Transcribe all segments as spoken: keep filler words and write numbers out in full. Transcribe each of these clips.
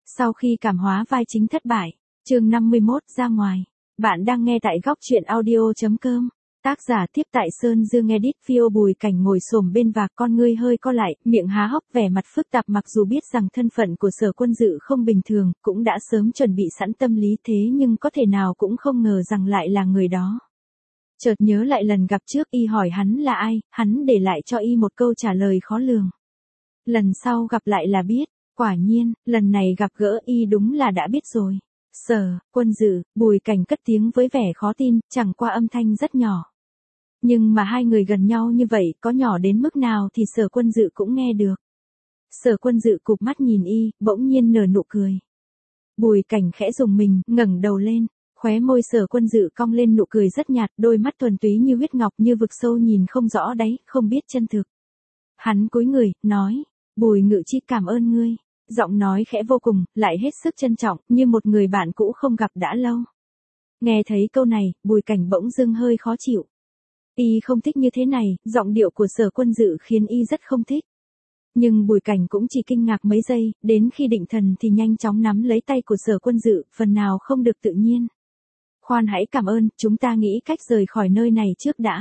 Sau khi cảm hóa vai chính thất bại, chương năm mươi mốt ra ngoài. Bạn đang nghe tại góc truyện audio.com. Tác giả tiếp tại Sơn Dương edit video. Bùi Cảnh ngồi xổm bên vạc, con ngươi hơi co lại, miệng há hốc, vẻ mặt phức tạp. Mặc dù biết rằng thân phận của Sở Quân Dự không bình thường, cũng đã sớm chuẩn bị sẵn tâm lý, thế nhưng có thể nào cũng không ngờ rằng lại là người đó. Chợt nhớ lại lần gặp trước y hỏi hắn là ai, hắn để lại cho y một câu trả lời khó lường. Lần sau gặp lại là biết. Quả nhiên, lần này gặp gỡ y đúng là đã biết rồi. Sở Quân Dự, Bùi Cảnh cất tiếng với vẻ khó tin, chẳng qua âm thanh rất nhỏ. Nhưng mà hai người gần nhau như vậy, có nhỏ đến mức nào thì Sở Quân Dự cũng nghe được. Sở Quân Dự cụp mắt nhìn y, bỗng nhiên nở nụ cười. Bùi Cảnh khẽ rùng mình, ngẩng đầu lên, khóe môi Sở Quân Dự cong lên nụ cười rất nhạt, đôi mắt thuần túy như huyết ngọc, như vực sâu nhìn không rõ đáy, không biết chân thực. Hắn cúi người, nói, Bùi Ngự Chi cảm ơn ngươi. Giọng nói khẽ vô cùng, lại hết sức trân trọng, như một người bạn cũ không gặp đã lâu. Nghe thấy câu này, Bùi Cảnh bỗng dưng hơi khó chịu. Y không thích như thế này, giọng điệu của Sở Quân Dự khiến y rất không thích. Nhưng Bùi Cảnh cũng chỉ kinh ngạc mấy giây, đến khi định thần thì nhanh chóng nắm lấy tay của Sở Quân Dự, phần nào không được tự nhiên. Khoan hãy cảm ơn, chúng ta nghĩ cách rời khỏi nơi này trước đã.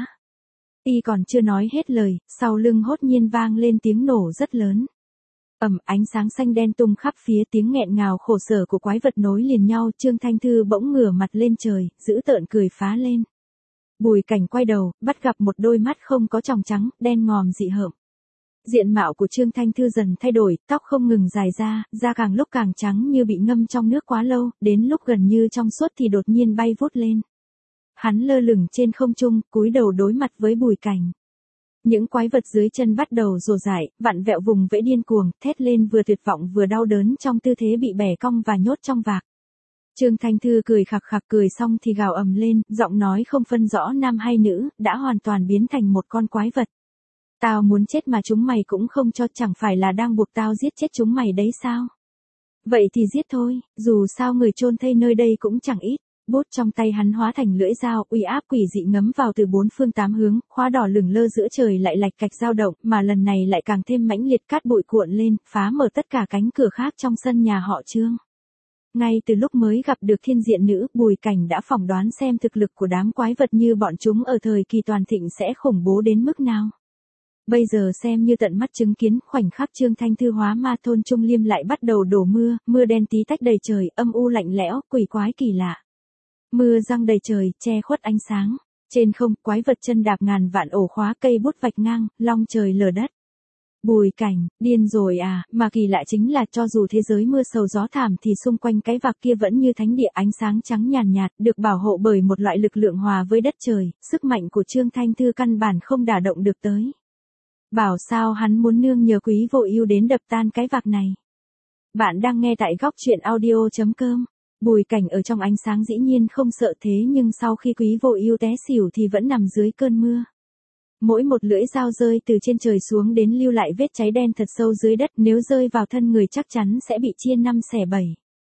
Y còn chưa nói hết lời, sau lưng hốt nhiên vang lên tiếng nổ rất lớn. Ầm, ánh sáng xanh đen tung khắp phía, tiếng nghẹn ngào khổ sở của quái vật nối liền nhau. Trương Thanh Thư bỗng ngửa mặt lên trời, dữ tợn cười phá lên. Bùi Cảnh quay đầu, bắt gặp một đôi mắt không có tròng trắng, đen ngòm dị hợm. Diện mạo của Trương Thanh Thư dần thay đổi, tóc không ngừng dài ra, da càng lúc càng trắng như bị ngâm trong nước quá lâu, đến lúc gần như trong suốt thì đột nhiên bay vút lên. Hắn lơ lửng trên không trung, cúi đầu đối mặt với Bùi Cảnh. Những quái vật dưới chân bắt đầu rồ dại, vặn vẹo vùng vẫy điên cuồng, thét lên vừa tuyệt vọng vừa đau đớn trong tư thế bị bẻ cong và nhốt trong vạc. Trương Thanh Thư cười khặc khặc, cười xong thì gào ầm lên, giọng nói không phân rõ nam hay nữ, đã hoàn toàn biến thành một con quái vật. Tao muốn chết mà chúng mày cũng không cho, chẳng phải là đang buộc tao giết chết chúng mày đấy sao? Vậy thì giết thôi, dù sao người chôn thây nơi đây cũng chẳng ít. Bút trong tay hắn hóa thành lưỡi dao, uy áp quỷ dị ngấm vào từ bốn phương tám hướng, khóa đỏ lửng lơ giữa trời lại lạch cạch dao động, mà lần này lại càng thêm mãnh liệt, cát bụi cuộn lên, phá mở tất cả cánh cửa khác trong sân nhà họ Trương. Ngay từ lúc mới gặp được thiên diện nữ, Bùi Cảnh đã phỏng đoán xem thực lực của đám quái vật như bọn chúng ở thời kỳ toàn thịnh sẽ khủng bố đến mức nào. Bây giờ xem như tận mắt chứng kiến, khoảnh khắc Trương Thanh Thư hóa ma, thôn Trung Liêm lại bắt đầu đổ mưa, mưa đen tí tách đầy trời, âm u lạnh lẽo, quỷ quái kỳ lạ. Mưa giăng đầy trời, che khuất ánh sáng. Trên không, quái vật chân đạp ngàn vạn ổ khóa, cây bút vạch ngang, long trời lở đất. Bùi Cảnh, điên rồi à, mà kỳ lạ chính là cho dù thế giới mưa sầu gió thảm thì xung quanh cái vạc kia vẫn như thánh địa, ánh sáng trắng nhàn nhạt, được bảo hộ bởi một loại lực lượng hòa với đất trời, sức mạnh của Trương Thanh Thư căn bản không đả động được tới. Bảo sao hắn muốn nương nhờ Quý Vô Ưu đến đập tan cái vạc này. Bạn đang nghe tại góc truyện audio.com. Bùi Cảnh ở trong ánh sáng dĩ nhiên không sợ, thế nhưng sau khi Quý Vô Ưu té xỉu thì vẫn nằm dưới cơn mưa. Mỗi một lưỡi dao rơi từ trên trời xuống đến lưu lại vết cháy đen thật sâu dưới đất, nếu rơi vào thân người chắc chắn sẽ bị chia năm xẻ bảy.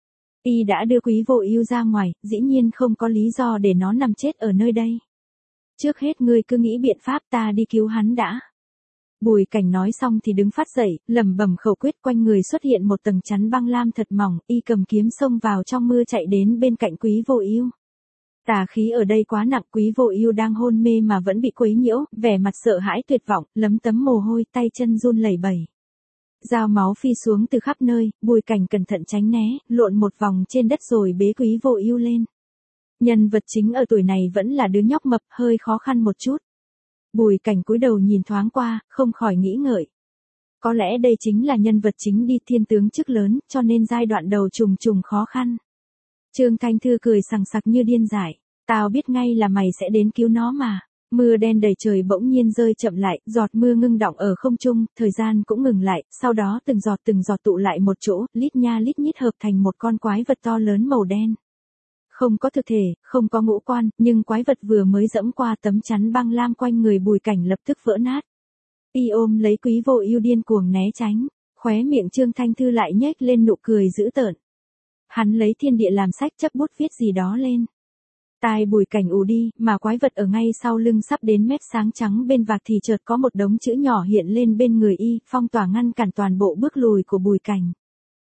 Y đã đưa Quý Vô Ưu ra ngoài, dĩ nhiên không có lý do để nó nằm chết ở nơi đây. Trước hết ngươi cứ nghĩ biện pháp, ta đi cứu hắn đã. Bùi Cảnh nói xong thì đứng phát dậy, lẩm bẩm khẩu quyết, quanh người xuất hiện một tầng chắn băng lam thật mỏng, y cầm kiếm xông vào trong mưa chạy đến bên cạnh Quý Vô Ưu. Tà khí ở đây quá nặng, Quý Vô Ưu đang hôn mê mà vẫn bị quấy nhiễu, vẻ mặt sợ hãi tuyệt vọng, lấm tấm mồ hôi, tay chân run lẩy bẩy. Dao máu phi xuống từ khắp nơi, Bùi Cảnh cẩn thận tránh né, lộn một vòng trên đất rồi bế Quý Vô Ưu lên. Nhân vật chính ở tuổi này vẫn là đứa nhóc mập, hơi khó khăn một chút. Bùi Cảnh cúi đầu nhìn thoáng qua, không khỏi nghĩ ngợi. Có lẽ đây chính là nhân vật chính đi, thiên tướng chức lớn, cho nên giai đoạn đầu trùng trùng khó khăn. Trương Thanh Thư cười sằng sặc như điên dại. Tao biết ngay là mày sẽ đến cứu nó mà. Mưa đen đầy trời bỗng nhiên rơi chậm lại, giọt mưa ngưng đọng ở không trung, thời gian cũng ngừng lại, sau đó từng giọt từng giọt tụ lại một chỗ, lít nha lít nhít hợp thành một con quái vật to lớn màu đen. Không có thực thể, không có ngũ quan, nhưng quái vật vừa mới dẫm qua tấm chắn băng lam quanh người Bùi Cảnh lập tức vỡ nát. Y ôm lấy Quý Vô Ưu điên cuồng né tránh, khóe miệng Trương Thanh Thư lại nhếch lên nụ cười dữ tợn. Hắn lấy thiên địa làm sách, chấp bút viết gì đó lên. Tai Bùi Cảnh ù đi, mà quái vật ở ngay sau lưng sắp đến mép sáng trắng bên vạc thì chợt có một đống chữ nhỏ hiện lên bên người y, phong tỏa ngăn cản toàn bộ bước lùi của Bùi Cảnh.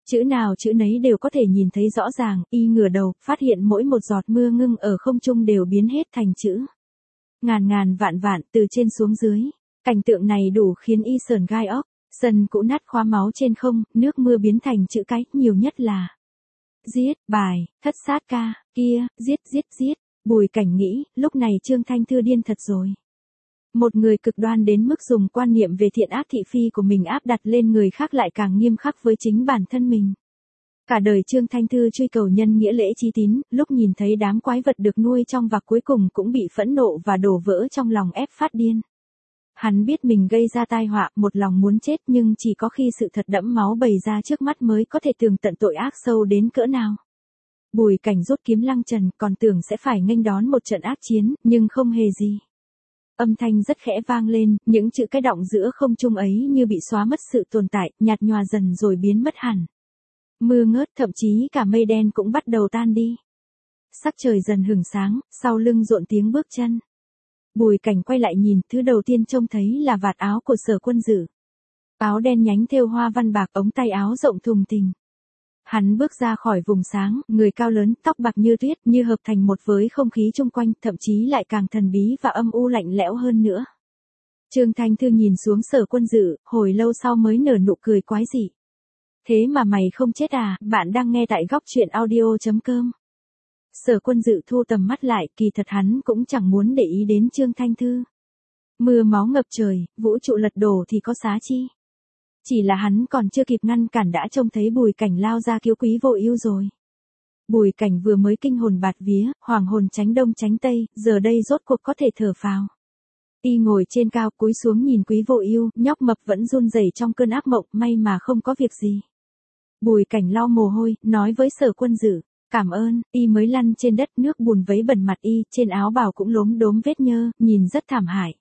Chữ nào chữ nấy đều có thể nhìn thấy rõ ràng, y ngửa đầu, phát hiện mỗi một giọt mưa ngưng ở không trung đều biến hết thành chữ. Ngàn ngàn vạn vạn từ trên xuống dưới. Cảnh tượng này đủ khiến y sờn gai óc, sân cũ nát khóa máu trên không, nước mưa biến thành chữ cái, nhiều nhất là giết, bài, thất sát ca, kia, giết, giết, giết. Bùi Cảnh nghĩ, lúc này Trương Thanh Thư điên thật rồi. Một người cực đoan đến mức dùng quan niệm về thiện ác thị phi của mình áp đặt lên người khác lại càng nghiêm khắc với chính bản thân mình. Cả đời Trương Thanh Thư truy cầu nhân nghĩa lễ trí tín, lúc nhìn thấy đám quái vật được nuôi trong vạc cuối cùng cũng bị phẫn nộ và đổ vỡ trong lòng ép phát điên. Hắn biết mình gây ra tai họa, một lòng muốn chết nhưng chỉ có khi sự thật đẫm máu bày ra trước mắt mới có thể tường tận tội ác sâu đến cỡ nào. Bùi Cảnh rút kiếm lăng trần, còn tưởng sẽ phải nghênh đón một trận ác chiến, nhưng không hề gì. Âm thanh rất khẽ vang lên, những chữ cái đọng giữa không trung ấy như bị xóa mất sự tồn tại, nhạt nhòa dần rồi biến mất hẳn. Mưa ngớt, thậm chí cả mây đen cũng bắt đầu tan đi. Sắc trời dần hửng sáng, sau lưng rộn tiếng bước chân. Bùi Cảnh quay lại nhìn, thứ đầu tiên trông thấy là vạt áo của Sở Quân Dự. Áo đen nhánh thêu hoa văn bạc, ống tay áo rộng thùng thình. Hắn bước ra khỏi vùng sáng, người cao lớn, tóc bạc như tuyết, như hợp thành một với không khí chung quanh, thậm chí lại càng thần bí và âm u lạnh lẽo hơn nữa. Trương Thanh Thư nhìn xuống Sở Quân Dự, hồi lâu sau mới nở nụ cười quái dị. Thế mà mày không chết à? Bạn đang nghe tại góc truyện audio chấm com. Sở Quân Dự thu tầm mắt lại, kỳ thật hắn cũng chẳng muốn để ý đến Trương Thanh Thư. Mưa máu ngập trời, vũ trụ lật đổ thì có xá chi. Chỉ là hắn còn chưa kịp ngăn cản đã trông thấy Bùi Cảnh lao ra cứu Quý Vô Ưu rồi. Bùi Cảnh vừa mới kinh hồn bạt vía, hoàng hồn tránh đông tránh tây, giờ đây rốt cuộc có thể thở phào. Y ngồi trên cao cúi xuống nhìn Quý Vô Ưu, nhóc mập vẫn run rẩy trong cơn ác mộng, may mà không có việc gì. Bùi Cảnh lau mồ hôi, nói với Sở Quân Dự, cảm ơn. Y mới lăn trên đất, nước bùn vấy bẩn mặt y, trên áo bào cũng lốm đốm vết nhơ, nhìn rất thảm hại.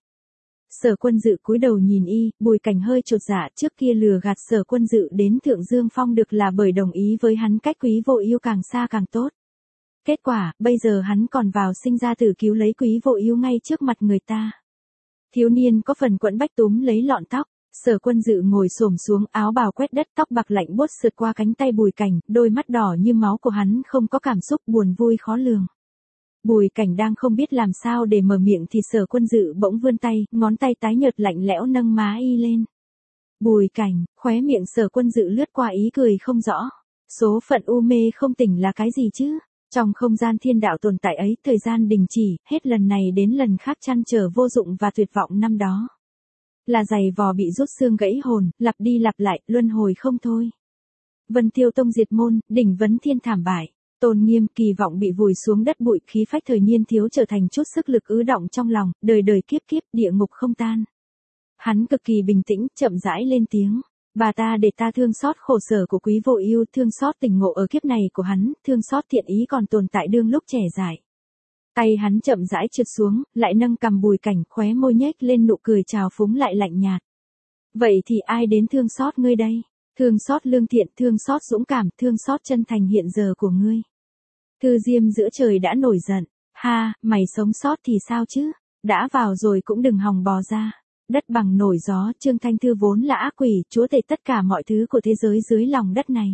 Sở Quân Dự cúi đầu nhìn y, Bùi Cảnh hơi chột dạ, trước kia lừa gạt Sở Quân Dự đến Thượng Dương Phong được là bởi đồng ý với hắn cách Quý Vô Ưu càng xa càng tốt. Kết quả, bây giờ hắn còn vào sinh ra tử cứu lấy Quý Vô Ưu ngay trước mặt người ta. Thiếu niên có phần quẫn bách túm lấy lọn tóc, Sở Quân Dự ngồi xổm xuống, áo bào quét đất, tóc bạc lạnh buốt sượt qua cánh tay Bùi Cảnh, đôi mắt đỏ như máu của hắn không có cảm xúc, buồn vui khó lường. Bùi Cảnh đang không biết làm sao để mở miệng thì Sở Quân Dự bỗng vươn tay, ngón tay tái nhợt lạnh lẽo nâng má y lên. Bùi Cảnh, khóe miệng Sở Quân Dự lướt qua ý cười không rõ. Số phận u mê không tỉnh là cái gì chứ? Trong không gian thiên đạo tồn tại ấy, thời gian đình chỉ, hết lần này đến lần khác trăn trở vô dụng và tuyệt vọng năm đó. Là giày vò bị rút xương gãy hồn, lặp đi lặp lại, luân hồi không thôi. Vân Tiêu Tông diệt môn, đỉnh vấn thiên thảm bại. Tôn nghiêm, kỳ vọng bị vùi xuống đất bụi, khí phách thời niên thiếu trở thành chút sức lực ứ đọng trong lòng, đời đời kiếp kiếp, địa ngục không tan. Hắn cực kỳ bình tĩnh, chậm rãi lên tiếng. Bà ta để ta thương xót khổ sở của Quý Vô Ưu, thương xót tình ngộ ở kiếp này của hắn, thương xót thiện ý còn tồn tại đương lúc trẻ dại. Tay hắn chậm rãi trượt xuống, lại nâng cằm Bùi Cảnh, khóe môi nhếch lên nụ cười trào phúng lại lạnh nhạt. Vậy thì ai đến thương xót ngươi đây? Thương xót lương thiện, thương xót dũng cảm, thương xót chân thành hiện giờ của ngươi. Thư Diêm giữa trời đã nổi giận. Ha, mày sống sót thì sao chứ? Đã vào rồi cũng đừng hòng bò ra. Đất bằng nổi gió, Trương Thanh Thư vốn là ác quỷ, chúa tể tất cả mọi thứ của thế giới dưới lòng đất này.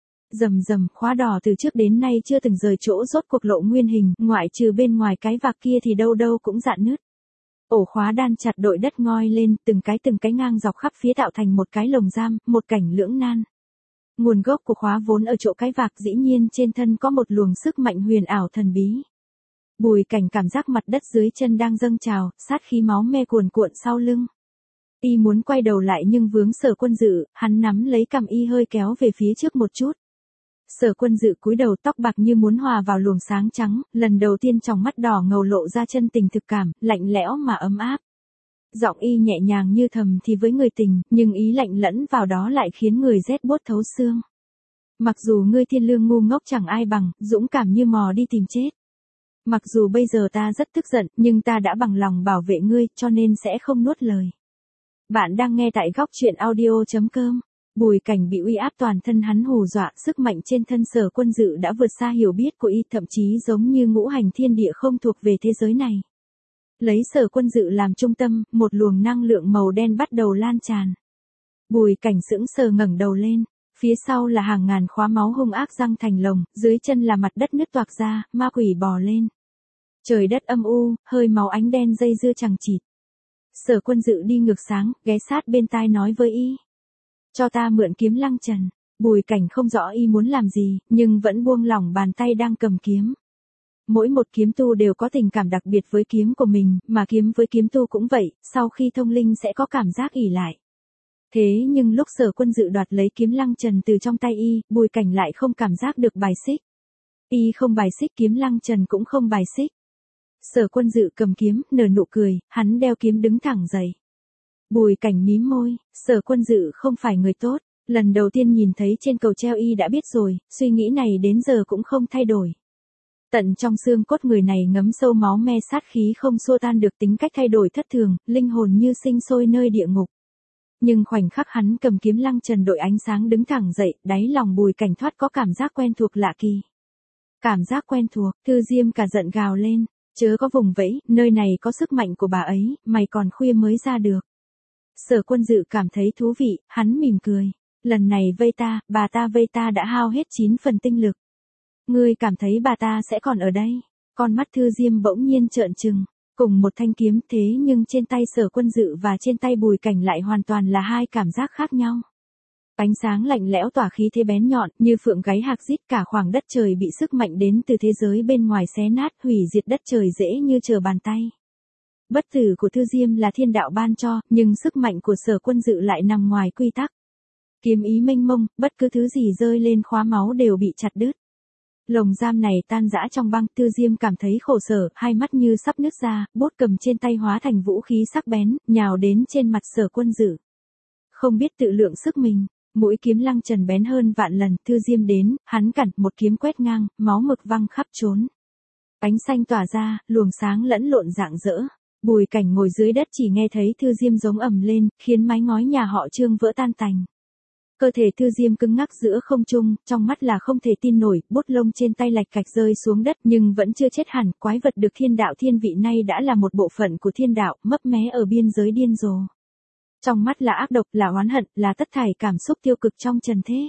Rầm rầm, khóa đỏ từ trước đến nay chưa từng rời chỗ, rốt cuộc lộ nguyên hình, ngoại trừ bên ngoài cái vạc kia thì đâu đâu cũng rạn nứt. Ổ khóa đan chặt đội đất ngoi lên, từng cái từng cái ngang dọc khắp phía tạo thành một cái lồng giam, một cảnh lưỡng nan. Nguồn gốc của khóa vốn ở chỗ cái vạc, dĩ nhiên trên thân có một luồng sức mạnh huyền ảo thần bí. Bùi Cảnh cảm giác mặt đất dưới chân đang dâng trào, sát khí máu me cuồn cuộn sau lưng. Y muốn quay đầu lại nhưng vướng Sở Quân Dự, hắn nắm lấy cằm y hơi kéo về phía trước một chút. Sở Quân Dự cúi đầu, tóc bạc như muốn hòa vào luồng sáng trắng, lần đầu tiên trong mắt đỏ ngầu lộ ra chân tình thực cảm, lạnh lẽo mà ấm áp. Giọng y nhẹ nhàng như thầm thì với người tình, nhưng ý lạnh lẫn vào đó lại khiến người rét buốt thấu xương. Mặc dù ngươi thiên lương ngu ngốc chẳng ai bằng, dũng cảm như mò đi tìm chết. Mặc dù bây giờ ta rất tức giận, nhưng ta đã bằng lòng bảo vệ ngươi, cho nên sẽ không nuốt lời. Bạn đang nghe tại góc truyện audio chấm com. Bùi Cảnh bị uy áp toàn thân hắn hù dọa, sức mạnh trên thân Sở Quân Dự đã vượt xa hiểu biết của y, thậm chí giống như ngũ hành thiên địa không thuộc về thế giới này. Lấy Sở Quân Dự làm trung tâm, một luồng năng lượng màu đen bắt đầu lan tràn. Bùi Cảnh sững sờ ngẩng đầu lên, Phía sau là hàng ngàn khóa máu hung ác răng thành lồng, dưới chân là mặt đất nứt toạc ra, ma quỷ bò lên. Trời đất âm u, hơi máu ánh đen dây dưa chằng chịt. Sở Quân Dự đi ngược sáng, ghé sát bên tai nói với y. Cho ta mượn kiếm Lăng Trần. Bùi Cảnh không rõ y muốn làm gì, nhưng vẫn buông lỏng bàn tay đang cầm kiếm. Mỗi một kiếm tu đều có tình cảm đặc biệt với kiếm của mình, mà kiếm với kiếm tu cũng vậy, sau khi thông linh sẽ có cảm giác ỷ lại. Thế nhưng lúc Sở Quân Dự đoạt lấy kiếm Lăng Trần từ trong tay y, Bùi Cảnh lại không cảm giác được bài xích. Y không bài xích, kiếm Lăng Trần cũng không bài xích. Sở Quân Dự cầm kiếm, nở nụ cười, hắn đeo kiếm đứng thẳng dậy. Bùi Cảnh mím môi, Sở Quân Dự không phải người tốt, lần đầu tiên nhìn thấy trên cầu treo y đã biết rồi, suy nghĩ này đến giờ cũng không thay đổi. Tận trong xương cốt người này ngấm sâu máu me sát khí không xua tan được, tính cách thay đổi thất thường, linh hồn như sinh sôi nơi địa ngục. Nhưng khoảnh khắc hắn cầm kiếm Lăng Trần đội ánh sáng đứng thẳng dậy, đáy lòng Bùi Cảnh thoát có cảm giác quen thuộc lạ kỳ. Cảm giác quen thuộc, Thư Diêm cả giận gào lên, chớ có vùng vẫy, nơi này có sức mạnh của bà ấy, mày còn khuya mới ra được. Sở Quân Dự cảm thấy thú vị, hắn mỉm cười, lần này vây ta, bà ta vây ta đã hao hết chín phần tinh lực. Ngươi cảm thấy bà ta sẽ còn ở đây? Con mắt Thư Diêm bỗng nhiên trợn trừng. Cùng một thanh kiếm thế nhưng trên tay Sở Quân Dự và trên tay Bùi Cảnh lại hoàn toàn là hai cảm giác khác nhau. Ánh sáng lạnh lẽo tỏa khí thế bén nhọn như phượng gáy hạc rít, cả khoảng đất trời bị sức mạnh đến từ thế giới bên ngoài xé nát, hủy diệt đất trời dễ như trở bàn tay. Bất tử của Thư Diêm là thiên đạo ban cho, nhưng sức mạnh của Sở Quân Dự lại nằm ngoài quy tắc. Kiếm ý mênh mông, bất cứ thứ gì rơi lên khóa máu đều bị chặt đứt. Lồng giam này tan rã trong băng, Thư Diêm cảm thấy khổ sở, hai mắt như sắp nứt ra, bút cầm trên tay hóa thành vũ khí sắc bén, nhào đến trên mặt Sở Quân Dự. Không biết tự lượng sức mình, mũi kiếm Lăng Trần bén hơn vạn lần, Thư Diêm đến, hắn cản, một kiếm quét ngang, máu mực văng khắp trốn. Ánh xanh tỏa ra, luồng sáng lẫn lộn rạng rỡ. Bùi Cảnh ngồi dưới đất chỉ nghe thấy Thư Diêm giống ầm lên, khiến mái ngói nhà họ Trương vỡ tan tành. Cơ thể Thư Diêm cứng ngắc giữa không trung, trong mắt là không thể tin nổi, bút lông trên tay lạch cạch rơi xuống đất nhưng vẫn chưa chết hẳn, quái vật được thiên đạo thiên vị nay đã là một bộ phận của thiên đạo, mấp mé ở biên giới điên rồ. Trong mắt là ác độc, là oán hận, là tất thảy cảm xúc tiêu cực trong trần thế.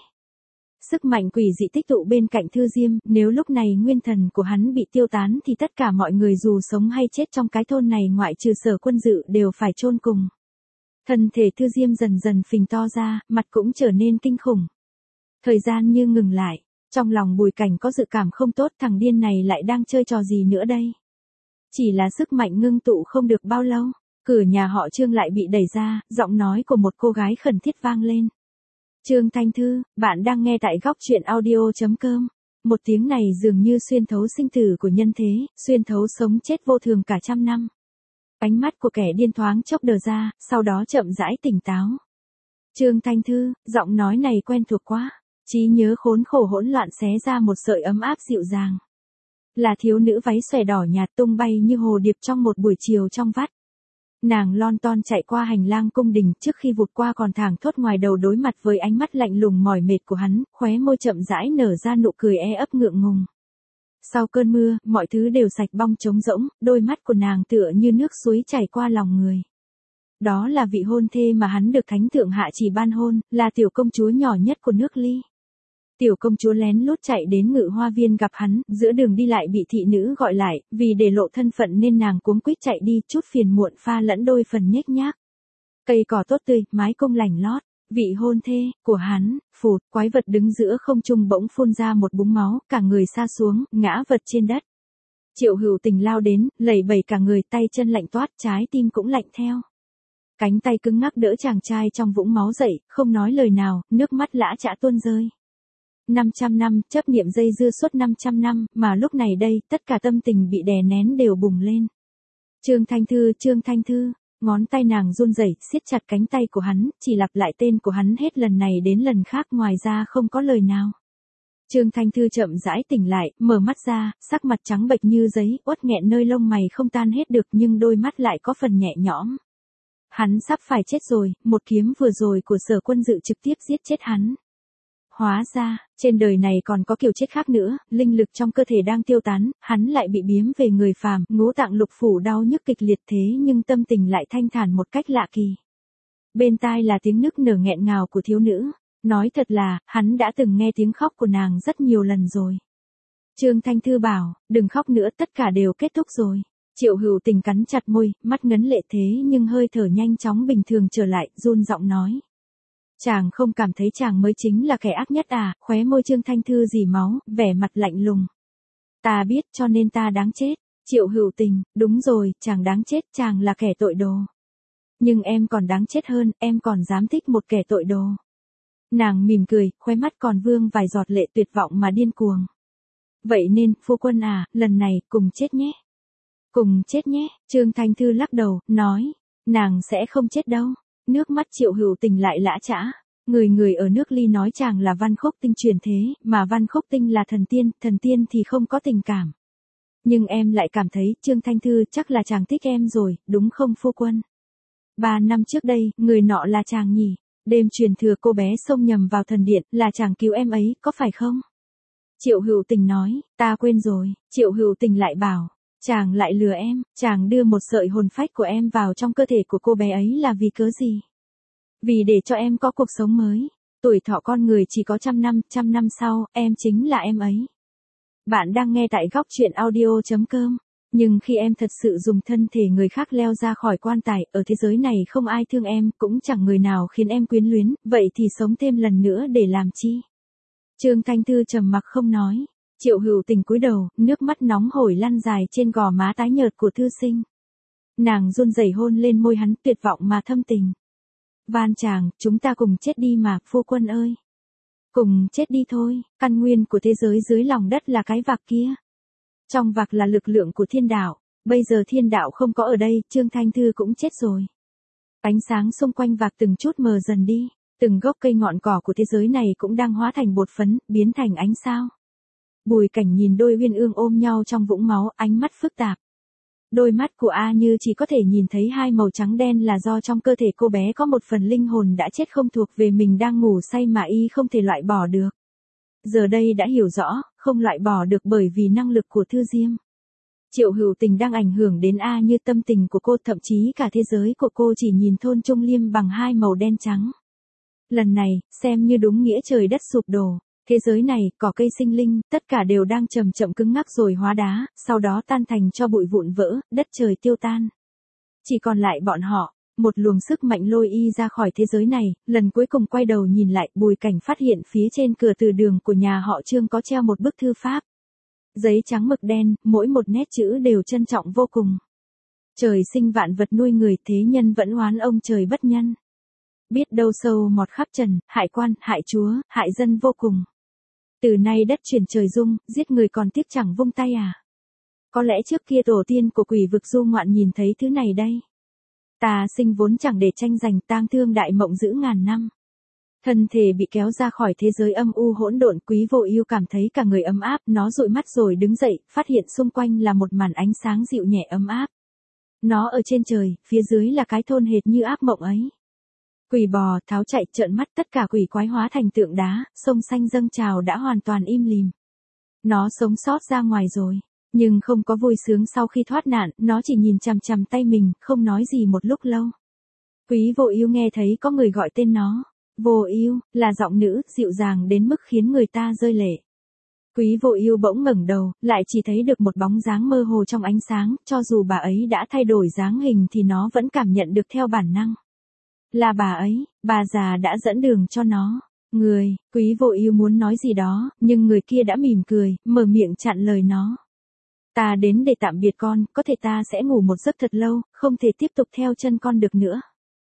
Sức mạnh quỷ dị tích tụ bên cạnh Thư Diêm, nếu lúc này nguyên thần của hắn bị tiêu tán thì tất cả mọi người dù sống hay chết trong cái thôn này ngoại trừ Sở Quân Dự đều phải chôn cùng. Thân thể Thư Diêm dần dần phình to ra, mặt cũng trở nên kinh khủng. Thời gian như ngừng lại, trong lòng Bùi Cảnh có dự cảm không tốt, thằng điên này lại đang chơi trò gì nữa đây. Chỉ là sức mạnh ngưng tụ không được bao lâu, cửa nhà họ Trương lại bị đẩy ra, giọng nói của một cô gái khẩn thiết vang lên. Trương Thanh Thư, bạn đang nghe tại góc truyện audio chấm com. Một tiếng này dường như xuyên thấu sinh tử của nhân thế, xuyên thấu sống chết vô thường cả trăm năm. Ánh mắt của kẻ điên thoáng chốc đờ ra, sau đó chậm rãi tỉnh táo. Trương Thanh Thư, giọng nói này quen thuộc quá. Trí nhớ khốn khổ hỗn loạn xé ra một sợi ấm áp dịu dàng. Là thiếu nữ váy xòe đỏ nhạt tung bay như hồ điệp trong một buổi chiều trong vắt. Nàng lon ton chạy qua hành lang cung đình, trước khi vụt qua còn thảng thốt ngoài đầu đối mặt với ánh mắt lạnh lùng mỏi mệt của hắn, khóe môi chậm rãi nở ra nụ cười e ấp ngượng ngùng. Sau cơn mưa, mọi thứ đều sạch bong trống rỗng, đôi mắt của nàng tựa như nước suối chảy qua lòng người. Đó là vị hôn thê mà hắn được thánh thượng hạ chỉ ban hôn, là tiểu công chúa nhỏ nhất của nước Ly. Tiểu công chúa lén lút chạy đến Ngự Hoa Viên gặp hắn, giữa đường đi lại bị thị nữ gọi lại, vì để lộ thân phận nên nàng cuống quýt chạy đi, chút phiền muộn pha lẫn đôi phần nhếch nhác. Cây cỏ tốt tươi, mái cung lành lót, vị hôn thê của hắn, phụt, quái vật đứng giữa không trung bỗng phun ra một búng máu, cả người sa xuống, ngã vật trên đất. Triệu Hữu Tình lao đến, lẩy bẩy cả người, tay chân lạnh toát, trái tim cũng lạnh theo. Cánh tay cứng ngắc đỡ chàng trai trong vũng máu dậy, không nói lời nào, nước mắt lã chã tuôn rơi. năm trăm năm, chấp niệm dây dưa suốt năm trăm năm, mà lúc này đây, tất cả tâm tình bị đè nén đều bùng lên. Trương Thanh Thư, Trương Thanh Thư, ngón tay nàng run rẩy, siết chặt cánh tay của hắn, chỉ lặp lại tên của hắn hết lần này đến lần khác, ngoài ra không có lời nào. Trương Thanh Thư chậm rãi tỉnh lại, mở mắt ra, sắc mặt trắng bệch như giấy, uất nghẹn nơi lông mày không tan hết được nhưng đôi mắt lại có phần nhẹ nhõm. Hắn sắp phải chết rồi, một kiếm vừa rồi của Sở Quân Dự trực tiếp giết chết hắn. Hóa ra, trên đời này còn có kiểu chết khác nữa, linh lực trong cơ thể đang tiêu tán, hắn lại bị biếm về người phàm, ngũ tạng lục phủ đau nhức kịch liệt thế nhưng tâm tình lại thanh thản một cách lạ kỳ. Bên tai là tiếng nức nở nghẹn ngào của thiếu nữ. Nói thật là, hắn đã từng nghe tiếng khóc của nàng rất nhiều lần rồi. Trương Thanh Thư bảo, đừng khóc nữa, tất cả đều kết thúc rồi. Triệu Hữu Tình cắn chặt môi, mắt ngấn lệ thế nhưng hơi thở nhanh chóng bình thường trở lại, run giọng nói. Chàng không cảm thấy chàng mới chính là kẻ ác nhất à? Khóe môi Trương Thanh Thư rỉ máu, vẻ mặt lạnh lùng. Ta biết, cho nên ta đáng chết. Triệu Hữu Tình, đúng rồi, chàng đáng chết, chàng là kẻ tội đồ. Nhưng em còn đáng chết hơn, em còn dám thích một kẻ tội đồ. Nàng mỉm cười, khóe mắt còn vương vài giọt lệ tuyệt vọng mà điên cuồng. Vậy nên, phu quân à, lần này, cùng chết nhé. Cùng chết nhé, Trương Thanh Thư lắc đầu, nói, nàng sẽ không chết đâu. Nước mắt Triệu Hữu Tình lại lã chã. Người người ở nước Ly nói chàng là Văn Khúc Tinh truyền thế, mà Văn Khúc Tinh là thần tiên, thần tiên thì không có tình cảm. Nhưng em lại cảm thấy, Trương Thanh Thư chắc là chàng thích em rồi, đúng không phu quân? Ba năm trước đây, người nọ là chàng nhỉ? Đêm truyền thừa cô bé xông nhầm vào thần điện, là chàng cứu em ấy, có phải không? Triệu Hữu Tình nói, ta quên rồi. Triệu Hữu Tình lại bảo, chàng lại lừa em, chàng đưa một sợi hồn phách của em vào trong cơ thể của cô bé ấy là vì cớ gì? Vì để cho em có cuộc sống mới. Tuổi thọ con người chỉ có trăm năm, trăm năm sau, em chính là em ấy. Bạn đang nghe tại góc truyện audio.com. Nhưng khi em thật sự dùng thân thể người khác leo ra khỏi quan tài, ở thế giới này không ai thương em, cũng chẳng người nào khiến em quyến luyến, vậy thì sống thêm lần nữa để làm chi? Trương Thanh Thư trầm mặc không nói. Triệu Hữu Tình cúi đầu, nước mắt nóng hổi lăn dài trên gò má tái nhợt của thư sinh. Nàng run rẩy hôn lên môi hắn, tuyệt vọng mà thâm tình. Van chàng, chúng ta cùng chết đi mà, phu quân ơi. Cùng chết đi thôi, căn nguyên của thế giới dưới lòng đất là cái vạc kia. Trong vạc là lực lượng của thiên đạo, bây giờ thiên đạo không có ở đây, Trương Thanh Thư cũng chết rồi. Ánh sáng xung quanh vạc từng chút mờ dần đi, từng gốc cây ngọn cỏ của thế giới này cũng đang hóa thành bột phấn, biến thành ánh sao. Bùi Cảnh nhìn đôi uyên ương ôm nhau trong vũng máu, ánh mắt phức tạp. Đôi mắt của A Như chỉ có thể nhìn thấy hai màu trắng đen là do trong cơ thể cô bé có một phần linh hồn đã chết không thuộc về mình đang ngủ say mà y không thể loại bỏ được. Giờ đây đã hiểu rõ, không loại bỏ được bởi vì năng lực của Thư Diêm. Triệu Hữu Tình đang ảnh hưởng đến A Như, tâm tình của cô, thậm chí cả thế giới của cô chỉ nhìn thôn Trung Liêm bằng hai màu đen trắng. Lần này, xem như đúng nghĩa trời đất sụp đổ. Thế giới này, cỏ cây sinh linh, tất cả đều đang chậm chậm cứng ngắc rồi hóa đá, sau đó tan thành cho bụi vụn vỡ, đất trời tiêu tan. Chỉ còn lại bọn họ, một luồng sức mạnh lôi y ra khỏi thế giới này, lần cuối cùng quay đầu nhìn lại, Bùi Cảnh phát hiện phía trên cửa từ đường của nhà họ Trương có treo một bức thư pháp. Giấy trắng mực đen, mỗi một nét chữ đều trân trọng vô cùng. Trời sinh vạn vật nuôi người, thế nhân vẫn oán ông trời bất nhân. Biết đâu sâu mọt khắp trần, hại quan, hại chúa, hại dân vô cùng. Từ nay đất chuyển trời rung, giết người còn tiếc chẳng vung tay à? Có lẽ trước kia tổ tiên của quỷ vực du ngoạn nhìn thấy thứ này đây. Ta sinh vốn chẳng để tranh giành, tang thương đại mộng giữ ngàn năm. Thân thể bị kéo ra khỏi thế giới âm u hỗn độn, Quý Vô Ưu cảm thấy cả người ấm áp, nó dụi mắt rồi đứng dậy, phát hiện xung quanh là một màn ánh sáng dịu nhẹ ấm áp. Nó ở trên trời, phía dưới là cái thôn hệt như ác mộng ấy. Quỷ bò, tháo chạy, trợn mắt, tất cả quỷ quái hóa thành tượng đá, sông xanh dâng trào đã hoàn toàn im lìm. Nó sống sót ra ngoài rồi, nhưng không có vui sướng sau khi thoát nạn, nó chỉ nhìn chằm chằm tay mình, không nói gì một lúc lâu. Quý Vô Ưu nghe thấy có người gọi tên nó. Vô Ưu, là giọng nữ, dịu dàng đến mức khiến người ta rơi lệ. Quý Vô Ưu bỗng ngẩng đầu, lại chỉ thấy được một bóng dáng mơ hồ trong ánh sáng, cho dù bà ấy đã thay đổi dáng hình thì nó vẫn cảm nhận được theo bản năng. Là bà ấy, bà già đã dẫn đường cho nó. Người, Quý Vô Ưu muốn nói gì đó, nhưng người kia đã mỉm cười, mở miệng chặn lời nó. Ta đến để tạm biệt con, có thể ta sẽ ngủ một giấc thật lâu, không thể tiếp tục theo chân con được nữa.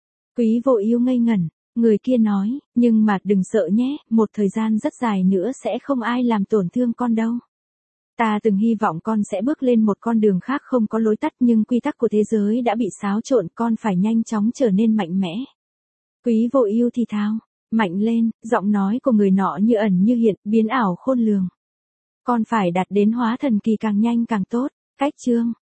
Quý Vô Ưu ngây ngẩn, người kia nói, nhưng mà đừng sợ nhé, một thời gian rất dài nữa sẽ không ai làm tổn thương con đâu. Ta từng hy vọng con sẽ bước lên một con đường khác không có lối tắt, nhưng quy tắc của thế giới đã bị xáo trộn, con phải nhanh chóng trở nên mạnh mẽ. Quý Vô Ưu thì thào, mạnh lên, giọng nói của người nọ như ẩn như hiện, biến ảo khôn lường. Con phải đạt đến hóa thần kỳ càng nhanh càng tốt. Cách chương